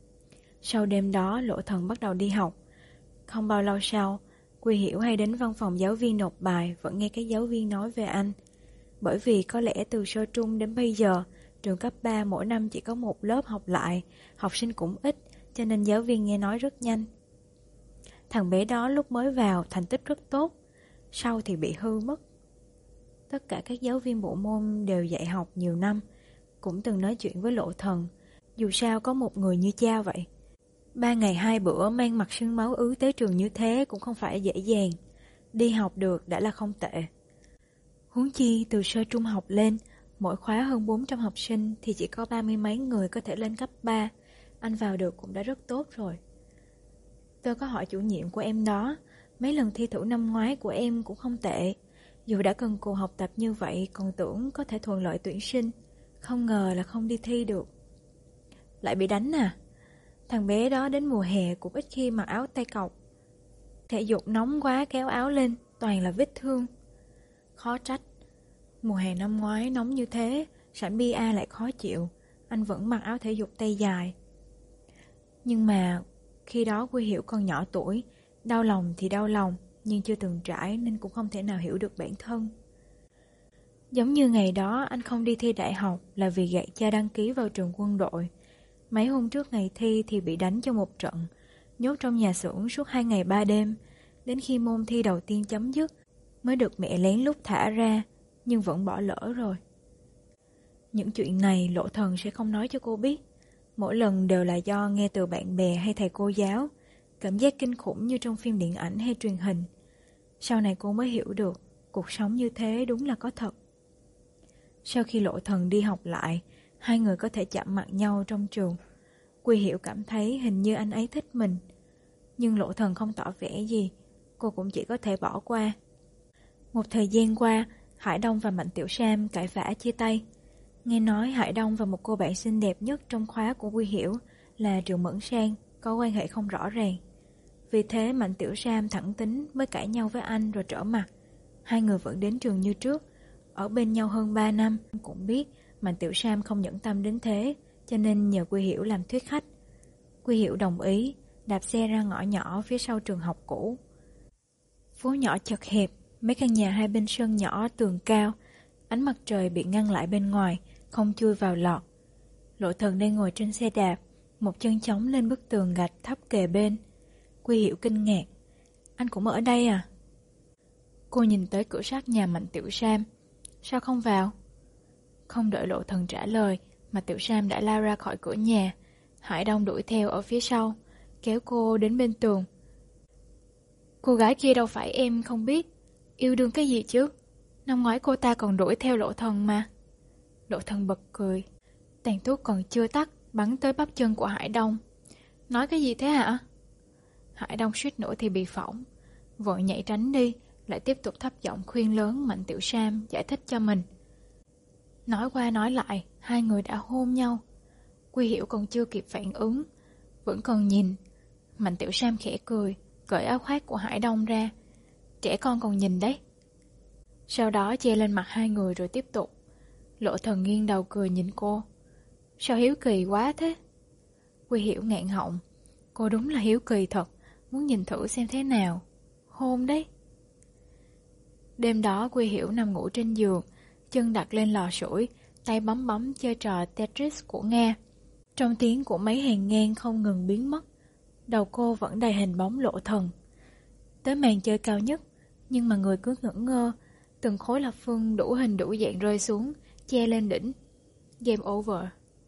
Sau đêm đó, Lộ Thần bắt đầu đi học. Không bao lâu sau, Quy Hiểu hay đến văn phòng giáo viên nộp bài, vẫn nghe các giáo viên nói về anh. Bởi vì có lẽ từ sơ trung đến bây giờ, trường cấp ba mỗi năm chỉ có một lớp học lại, học sinh cũng ít, cho nên giáo viên nghe nói rất nhanh. Thằng bé đó lúc mới vào thành tích rất tốt, sau thì bị hư mất. Tất cả các giáo viên bộ môn đều dạy học nhiều năm, cũng từng nói chuyện với Lộ Thần. Dù sao có một người như cha vậy. Ba ngày hai bữa mang mặt sưng máu ứ tới trường như thế cũng không phải dễ dàng. Đi học được đã là không tệ. Huống chi từ sơ trung học lên, mỗi khóa hơn bốn trăm học sinh thì chỉ có ba mươi mấy người có thể lên cấp ba. Anh vào được cũng đã rất tốt rồi. Tôi có hỏi chủ nhiệm của em đó, mấy lần thi thử năm ngoái của em cũng không tệ. Dù đã cần cù học tập như vậy, còn tưởng có thể thuận lợi tuyển sinh, không ngờ là không đi thi được. Lại bị đánh à? Thằng bé đó đến mùa hè cũng ít khi mặc áo tay cộc. Thể dục nóng quá kéo áo lên, toàn là vết thương. Khó trách. Mùa hè năm ngoái nóng như thế, sẵn bia lại khó chịu, anh vẫn mặc áo thể dục tay dài. Nhưng mà khi đó Quy Hiểu còn nhỏ tuổi, đau lòng thì đau lòng, nhưng chưa từng trải nên cũng không thể nào hiểu được bản thân. Giống như ngày đó anh không đi thi đại học là vì gạt cha đăng ký vào trường quân đội. Mấy hôm trước ngày thi thì bị đánh cho một trận, nhốt trong nhà xưởng suốt hai ngày ba đêm, đến khi môn thi đầu tiên chấm dứt mới được mẹ lén lút thả ra, nhưng vẫn bỏ lỡ rồi. Những chuyện này Lộ Thần sẽ không nói cho cô biết. Mỗi lần đều là do nghe từ bạn bè hay thầy cô giáo, cảm giác kinh khủng như trong phim điện ảnh hay truyền hình. Sau này cô mới hiểu được, cuộc sống như thế đúng là có thật. Sau khi Lộ Thần đi học lại, hai người có thể chạm mặt nhau trong trường. Quy Hiểu cảm thấy hình như anh ấy thích mình, nhưng Lộ Thần không tỏ vẻ gì, cô cũng chỉ có thể bỏ qua. Một thời gian qua, Hải Đông và Mạnh Tiểu Sam cãi vã chia tay. Nghe nói Hải Đông và một cô bạn xinh đẹp nhất trong khóa của Quy Hiểu là Triệu Mẫn Sang có quan hệ không rõ ràng. Vì thế Mạnh Tiểu Sam thẳng tính mới cãi nhau với anh rồi trở mặt. Hai người vẫn đến trường như trước, ở bên nhau hơn ba năm. Cũng biết Mạnh Tiểu Sam không nhẫn tâm đến thế, cho nên nhờ Quy Hiểu làm thuyết khách. Quy Hiểu đồng ý, đạp xe ra ngõ nhỏ phía sau trường học cũ. Phố nhỏ chật hẹp, mấy căn nhà hai bên sân nhỏ tường cao, ánh mặt trời bị ngăn lại bên ngoài, không chui vào lọt. Lộ Thần đang ngồi trên xe đạp, một chân chống lên bức tường gạch thấp kề bên. Quy Hiểu kinh ngạc, anh cũng ở đây à? Cô nhìn tới cửa sắt nhà Mạnh Tiểu Sam, sao không vào? Không đợi Lộ Thần trả lời, mà Tiểu Sam đã lao ra khỏi cửa nhà. Hải Đông đuổi theo ở phía sau, kéo cô đến bên tường. Cô gái kia đâu phải em không biết, yêu đương cái gì chứ? Năm ngoái cô ta còn đuổi theo Lộ Thần mà. Lộ Thần bật cười, tàn thuốc còn chưa tắt, bắn tới bắp chân của Hải Đông. Nói cái gì thế hả? Hải Đông suýt nữa thì bị phỏng, vội nhảy tránh đi, lại tiếp tục thấp giọng khuyên lớn Mạnh Tiểu Sam giải thích cho mình. Nói qua nói lại, hai người đã hôn nhau. Quy Hiểu còn chưa kịp phản ứng, vẫn còn nhìn. Mạnh Tiểu Sam khẽ cười, cởi áo khoác của Hải Đông ra. Trẻ con còn nhìn đấy. Sau đó che lên mặt hai người rồi tiếp tục. Lộ Thần nghiêng đầu cười nhìn cô. Sao hiếu kỳ quá thế? Quy Hiểu ngạn họng. Cô đúng là hiếu kỳ thật, muốn nhìn thử xem thế nào. Hôn đấy. Đêm đó Quy Hiểu nằm ngủ trên giường, chân đặt lên lò sưởi, tay bấm bấm chơi trò Tetris của Nga. Trong tiếng của mấy hàng ngang không ngừng biến mất, đầu cô vẫn đầy hình bóng Lộ Thần. Tới màn chơi cao nhất, nhưng mà người cứ ngẩn ngơ, từng khối lập phương đủ hình đủ dạng rơi xuống, che lên đỉnh. Game over.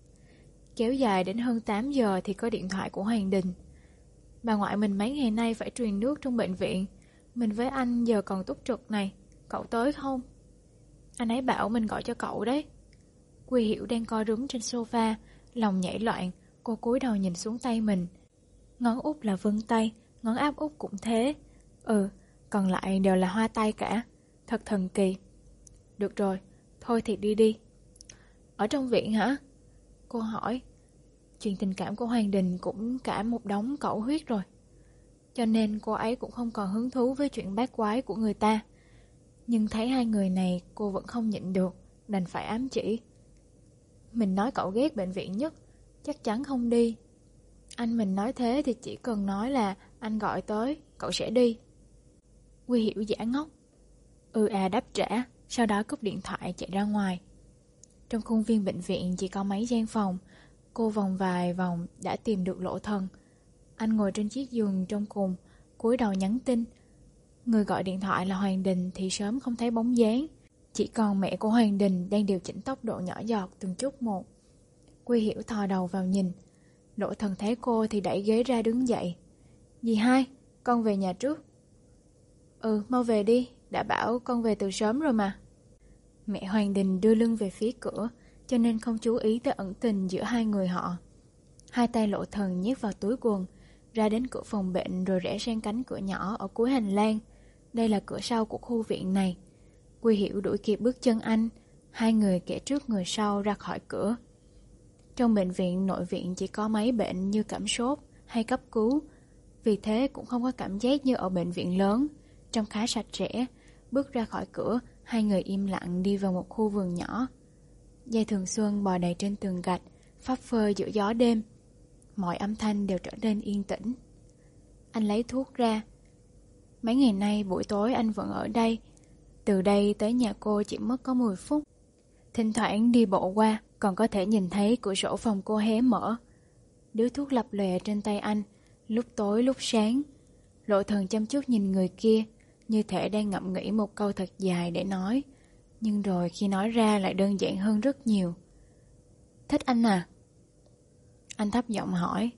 Kéo dài đến hơn tám giờ thì có điện thoại của Hoàng Đình. Bà ngoại mình mấy ngày nay phải truyền nước trong bệnh viện, mình với anh giờ còn túc trực này, cậu tới không? Anh ấy bảo mình gọi cho cậu đấy. Quy Hiểu đang co rúm trên sofa, lòng nhảy loạn, cô cúi đầu nhìn xuống tay mình. Ngón út là vân tay, ngón áp út cũng thế. Ừ, còn lại đều là hoa tay cả. Thật thần kỳ. Được rồi, thôi thì đi đi. Ở trong viện hả? Cô hỏi. Chuyện tình cảm của Hoàng Đình cũng cả một đống cẩu huyết rồi, cho nên cô ấy cũng không còn hứng thú với chuyện bát quái của người ta. Nhưng thấy hai người này cô vẫn không nhịn được, đành phải ám chỉ. Mình nói cậu ghét bệnh viện nhất, chắc chắn không đi. Anh mình nói thế thì chỉ cần nói là anh gọi tới, cậu sẽ đi. Quy Hiểu giả ngốc. Ừ à đáp trả, sau đó cúp điện thoại chạy ra ngoài. Trong khuôn viên bệnh viện chỉ có mấy gian phòng, cô vòng vài vòng đã tìm được Lộ Thần. Anh ngồi trên chiếc giường trong cùng, cúi đầu nhắn tin. Người gọi điện thoại là Hoàng Đình thì sớm không thấy bóng dáng, chỉ còn mẹ của Hoàng Đình đang điều chỉnh tốc độ nhỏ giọt từng chút một. Quy Hiểu thò đầu vào nhìn. Lộ Thần thấy cô thì đẩy ghế ra đứng dậy. Dì hai, con về nhà trước. Ừ, mau về đi, đã bảo con về từ sớm rồi mà. Mẹ Hoàng Đình đưa lưng về phía cửa, cho nên không chú ý tới ẩn tình giữa hai người họ. Hai tay Lộ Thần nhét vào túi quần, ra đến cửa phòng bệnh rồi rẽ sang cánh cửa nhỏ ở cuối hành lang. Đây là cửa sau của khu viện này. Quy Hiểu đuổi kịp bước chân anh, hai người kẻ trước người sau ra khỏi cửa. Trong bệnh viện nội viện chỉ có mấy bệnh như cảm sốt hay cấp cứu, vì thế cũng không có cảm giác như ở bệnh viện lớn. Trông khá sạch sẽ. Bước ra khỏi cửa, hai người im lặng đi vào một khu vườn nhỏ. Dây thường xuân bò đầy trên tường gạch, phấp phơ giữa gió đêm. Mọi âm thanh đều trở nên yên tĩnh. Anh lấy thuốc ra. Mấy ngày nay buổi tối anh vẫn ở đây. Từ đây tới nhà cô chỉ mất có mười phút. Thỉnh thoảng đi bộ qua, còn có thể nhìn thấy cửa sổ phòng cô hé mở. Điếu thuốc lập lòe trên tay anh, lúc tối lúc sáng. Lộ Thần chăm chút nhìn người kia, như thể đang ngẫm nghĩ một câu thật dài để nói. Nhưng rồi khi nói ra lại đơn giản hơn rất nhiều. Thích anh à? Anh thấp giọng hỏi.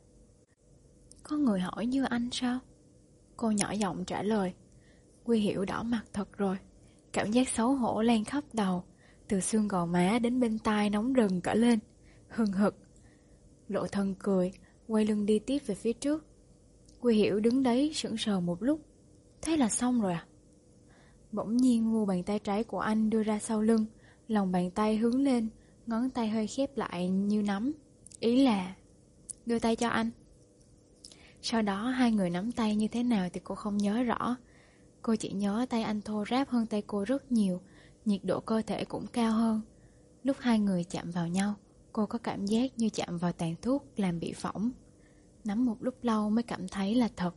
Có người hỏi như anh sao? Cô nhỏ giọng trả lời. Quy Hiểu đỏ mặt thật rồi. Cảm giác xấu hổ lan khắp đầu, từ xương gò má đến bên tai nóng rừng cả lên, hừng hực. Lộ Thần cười, quay lưng đi tiếp về phía trước. Quy Hiểu đứng đấy sững sờ một lúc. Thế là xong rồi à? Bỗng nhiên mu bàn tay trái của anh đưa ra sau lưng, lòng bàn tay hướng lên, ngón tay hơi khép lại như nắm. Ý là đưa tay cho anh. Sau đó hai người nắm tay như thế nào thì cô không nhớ rõ. Cô chỉ nhớ tay anh thô ráp hơn tay cô rất nhiều, nhiệt độ cơ thể cũng cao hơn. Lúc hai người chạm vào nhau, cô có cảm giác như chạm vào tàn thuốc làm bị phỏng. Nắm một lúc lâu mới cảm thấy là thật.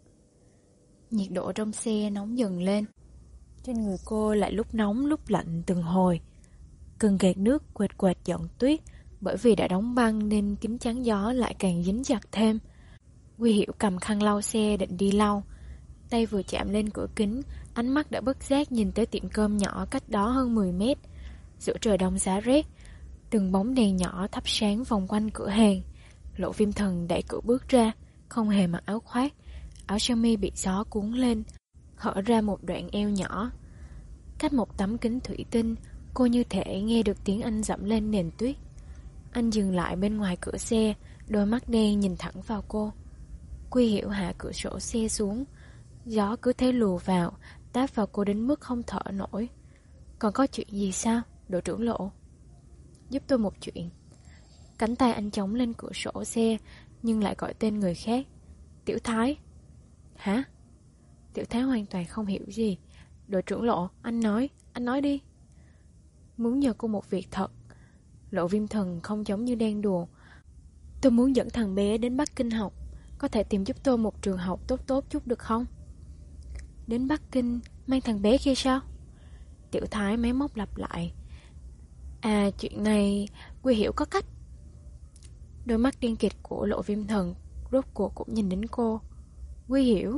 Nhiệt độ trong xe nóng dần lên. Trên người cô lại lúc nóng lúc lạnh từng hồi. Cần gạt nước quệt quệt dọn tuyết. Bởi vì đã đóng băng nên kính chắn gió lại càng dính chặt thêm. Quy Hiểu cầm khăn lau xe định đi lau. Tay vừa chạm lên cửa kính, ánh mắt đã bất giác nhìn tới tiệm cơm nhỏ cách đó hơn mười mét. Giữa trời đông giá rét, từng bóng đèn nhỏ thắp sáng vòng quanh cửa hàng. Lộ Viêm Thần đẩy cửa bước ra, không hề mặc áo khoác. Áo sơ mi bị gió cuốn lên, hở ra một đoạn eo nhỏ. Cách một tấm kính thủy tinh, cô như thể nghe được tiếng anh dẫm lên nền tuyết. Anh dừng lại bên ngoài cửa xe, đôi mắt đen nhìn thẳng vào cô. Quy Hiểu hạ cửa sổ xe xuống. Gió cứ thế lùa vào, táp vào cô đến mức không thở nổi. Còn có chuyện gì sao, đội trưởng Lộ? Giúp tôi một chuyện. Cánh tay anh chống lên cửa sổ xe, nhưng lại gọi tên người khác. Tiểu Thái. Hả? Tiểu Thái hoàn toàn không hiểu gì. Đội trưởng Lộ, anh nói, anh nói đi. Muốn nhờ cô một việc thật. Lộ Viêm Thần không giống như đang đùa. Tôi muốn dẫn thằng bé đến Bắc Kinh học. Có thể tìm giúp tôi một trường học tốt tốt chút được không? Đến Bắc Kinh mang thằng bé kia sao? Tiểu Thái máy móc lặp lại. À, chuyện này Quy Hiểu có cách. Đôi mắt điên kịt của Lộ Viêm Thần rốt cuộc cũng nhìn đến cô. Quy Hiểu.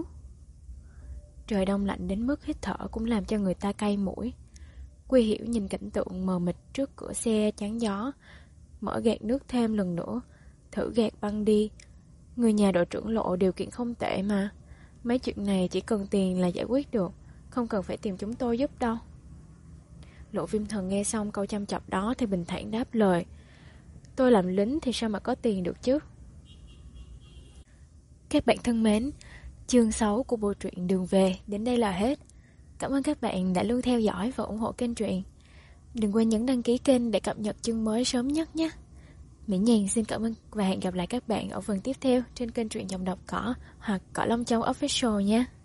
Trời đông lạnh đến mức hít thở cũng làm cho người ta cay mũi. Quy Hiểu nhìn cảnh tượng mờ mịt trước cửa xe chắn gió, mở gạt nước thêm lần nữa, thử gạt băng đi. Người nhà đội trưởng Lộ điều kiện không tệ mà. Mấy chuyện này chỉ cần tiền là giải quyết được, không cần phải tìm chúng tôi giúp đâu. Lộ Viêm Thần nghe xong câu chăm chọc đó thì bình thản đáp lời. Tôi làm lính thì sao mà có tiền được chứ? Các bạn thân mến, chương sáu của bộ truyện Đường Về đến đây là hết. Cảm ơn các bạn đã luôn theo dõi và ủng hộ kênh truyện. Đừng quên nhấn đăng ký kênh để cập nhật chương mới sớm nhất nhé. Mỹ Nhàn xin cảm ơn và hẹn gặp lại các bạn ở phần tiếp theo trên kênh truyện Giọng Đọc Cỏ hoặc Cỏ Long Châu Official nha.